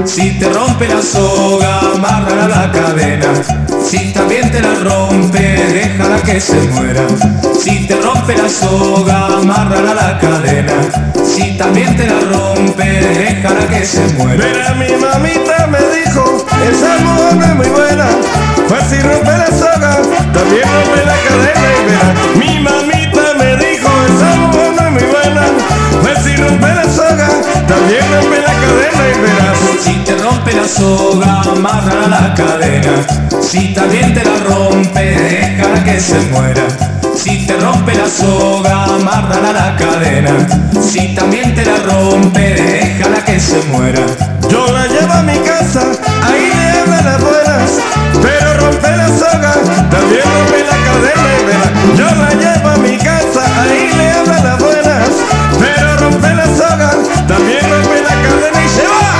Si te rompe la soga, amárrala a la cadena. Si también te la rompe, déjala que se muera. Si te rompe la soga, amárrala a la cadena. Si también te la rompe, déjala que se muera. Mira, mi mamita me dijo, esa mujer no es muy buena, pues si rompe la soga, también rompe la cadena y verás. Mi mamita me dijo, esa mujer no es muy buena, pues si rompe la soga, también rompe la cadena y verás. Si te rompe la soga, amárrala a la cadena. Si también te la rompe, déjala que se muera. Si te rompe la soga, amárrala a la cadena. Si también te la rompe, déjala que se muera. Yo la llevo a mi casa, ahí le hablan las buenas, pero rompe la soga, también rompe la cadena y verás. Yo la llevo a mi casa, ahí le hablan las buenas, pero rompe la soga, también rompe la cadena y se va.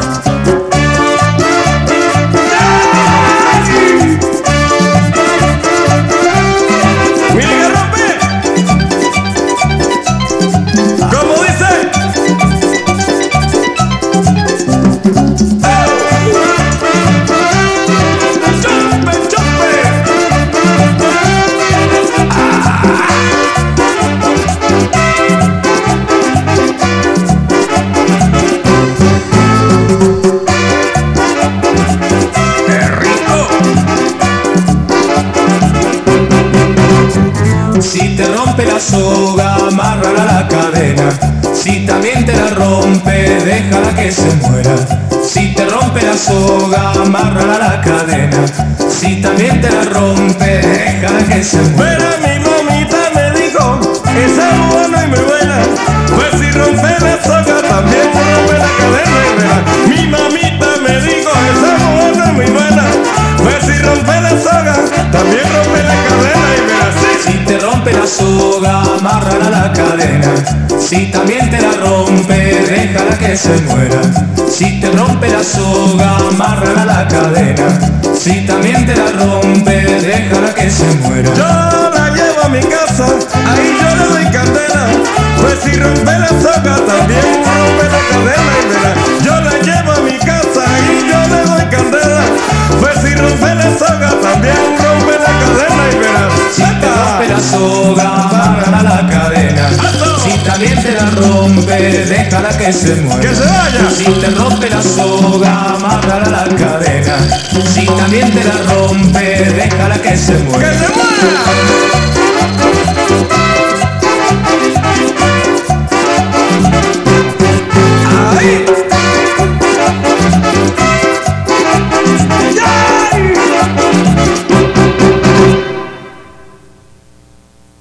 ¡Mira, rompe! ¿Cómo dice? Si te rompe la soga, amárrala a la cadena. Si también te la rompe, déjala que se muera. Si te rompe la soga, amárrala a la cadena. Si también te la rompe, déjala que se muera. Pero mi mamita me dijo, esa mujer no es muy buena, pues si rompe la soga, también rompe la cadena y verás. Mi mamita me dijo, esa mujer no es muy buena, pues si rompe la soga, también rompe la cadena y verás. Si te rompe la soga, amárrala a la cadena. Si también te la rompe, déjala que se muera. Si te rompe la soga, amárrala a la cadena. Si también te la rompe, déjala que se muera. Yo la llevo a mi casa, ahí yo le doy candela, pues si rompe la soga, también rompe la cadena y verás. Yo la llevo a mi casa, ahí yo le doy candela, pues si rompe la soga, también rompe la cadena y verás. Si te rompe la soga, amárrala a la cadena. Si también te la rompe, déjala que se muera. ¡Que se vaya! Si te rompe la soga, amárrala a la cadena. Si también te la rompe, déjala que se muera.